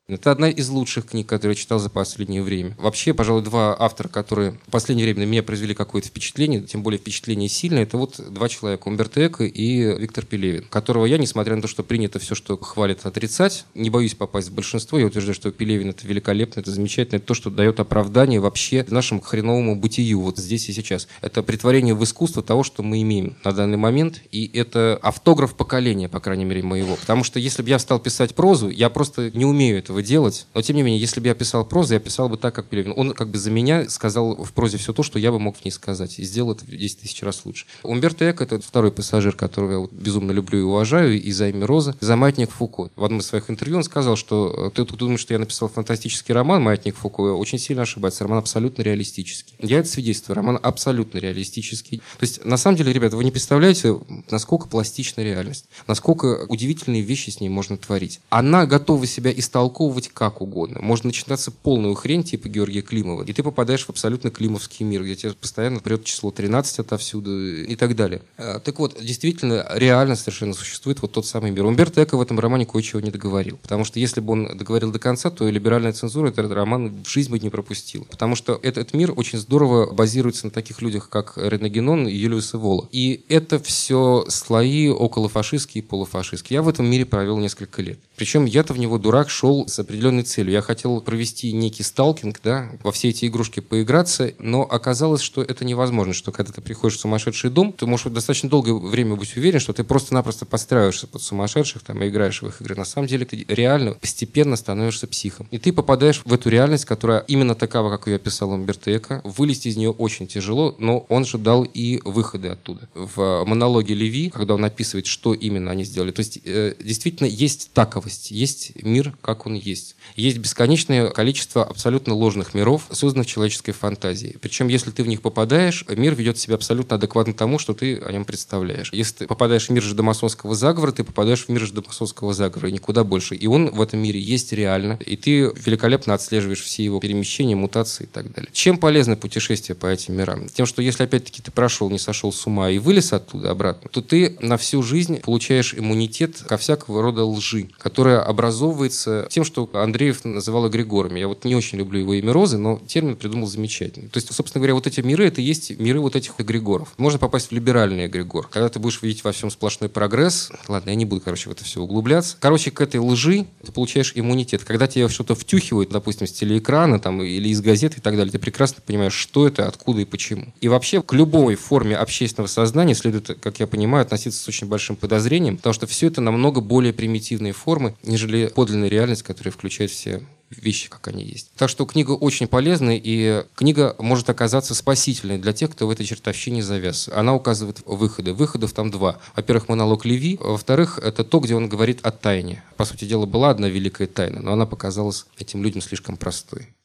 Это одна из лучших книг, которые я читал за последнее время. Вообще, пожалуй, два автора, которые в последнее время на меня произвели какое-то впечатление, тем более впечатление сильное, это вот два человека, Умберто Эко и Виктор Пелевин, которого я, несмотря на то, что принято все, что хвалят, отрицать, не боюсь попасть в большинство. Я утверждаю, что Пелевин — это великолепно, это замечательно, это то, что дает оправдание вообще нашему хреновому бытию вот здесь и сейчас. Это претворение в искусство того, что мы имеем на данный момент, и это автограф поколения, по крайней мере, моего. Потому что если бы я стал писать прозу, я просто не умею этого делать. Но, тем не менее, если бы я писал прозу, я писал бы так, как Пелевин. Он как бы за меня сказал в прозе все то, что я бы мог в ней сказать. И сделал это в 10 тысяч раз лучше. Умберто Эко — это второй пассажир, которого я вот безумно люблю и уважаю, и за «Имя Розы», за «Маятник Фуко». В одном из своих интервью он сказал, что ты думаешь, что я написал фантастический роман «Маятник Фуко», очень сильно ошибается. Роман абсолютно реалистический. Я это свидетельствую. Роман абсолютно реалистический. То есть, на самом деле, ребята, вы не представляете, насколько пластична реальность, насколько удивительные вещи с ней можно творить. Она готова себя истолковывать как угодно. Может начинаться полную хрень типа Георгия Климова, и ты попадаешь в абсолютно климовский мир, где тебе постоянно прет число 13 отовсюду и так далее. Так вот, действительно, реально совершенно существует вот тот самый мир. Умберто Эко в этом романе кое-чего не договорил. Потому что если бы он договорил до конца, то либеральная цензура этот роман в жизнь бы не пропустила. Потому что этот мир очень здорово базируется на таких людях, как Рене Генон и Юлиус Эвола. И это все слои околофашистские и полуфашистские. Я в этом мире провел несколько лет. Причем я-то в него, дурак, шел с определенной целью. Я хотел провести некий сталкинг, да, во все эти игрушки поиграться, но оказалось, что это невозможно, что когда ты приходишь в сумасшедший дом, ты можешь достаточно долгое время быть уверен, что ты просто-напросто подстраиваешься под сумасшедших там, и играешь в их игры. На самом деле ты реально постепенно становишься психом. И ты попадаешь в эту реальность, которая именно такова, как ее описал Умберто Эко. Вылезти из нее очень тяжело, но он же дал и выходы оттуда. В монологе Леви, когда он описывает, что именно они сделали, то есть действительно есть таковость, есть мир, как он есть. Есть бесконечное количество абсолютно ложных миров, созданных человеческой фантазией. Причем, если ты в них попадаешь, мир ведет себя абсолютно адекватно тому, что ты о нем представляешь. Если ты попадаешь в мир жидомасонского заговора, ты попадаешь в мир жидомасонского заговора, и никуда больше. И он в этом мире есть реально, и ты великолепно отслеживаешь все его перемещения, мутации и так далее. Чем полезно путешествие по этим мирам? Тем, что если опять-таки ты прошел, не сошел с ума и вылез оттуда обратно, то ты на всю жизнь получаешь иммунитет ко всякого рода лжи, которая образовывается тем, что Андреев называл эгрегорами. Я вот не очень люблю его «Имя Розы», но термин придумал замечательный. То есть, собственно говоря, вот эти миры, это и есть миры вот этих эгрегоров. Можно попасть в либеральный эгрегор, когда ты будешь видеть во всем сплошной прогресс. Ладно, я не буду, в это все углубляться. К этой лжи ты получаешь иммунитет. Когда тебе что-то втюхивают, допустим, с телеэкрана там, или из газеты и так далее, ты прекрасно понимаешь, что это, откуда и почему. И вообще к любой форме общественного сознания следует, как я понимаю, относиться с очень большим подозрением, потому что все это намного более примитивные формы, нежели подлинная реальность, которая включает все вещи, как они есть. Так что книга очень полезная, и книга может оказаться спасительной для тех, кто в этой чертовщине завяз. Она указывает выходы. Выходов там два. Во-первых, монолог Леви. Во-вторых, это то, где он говорит о тайне. По сути дела, была одна великая тайна, но она показалась этим людям слишком простой.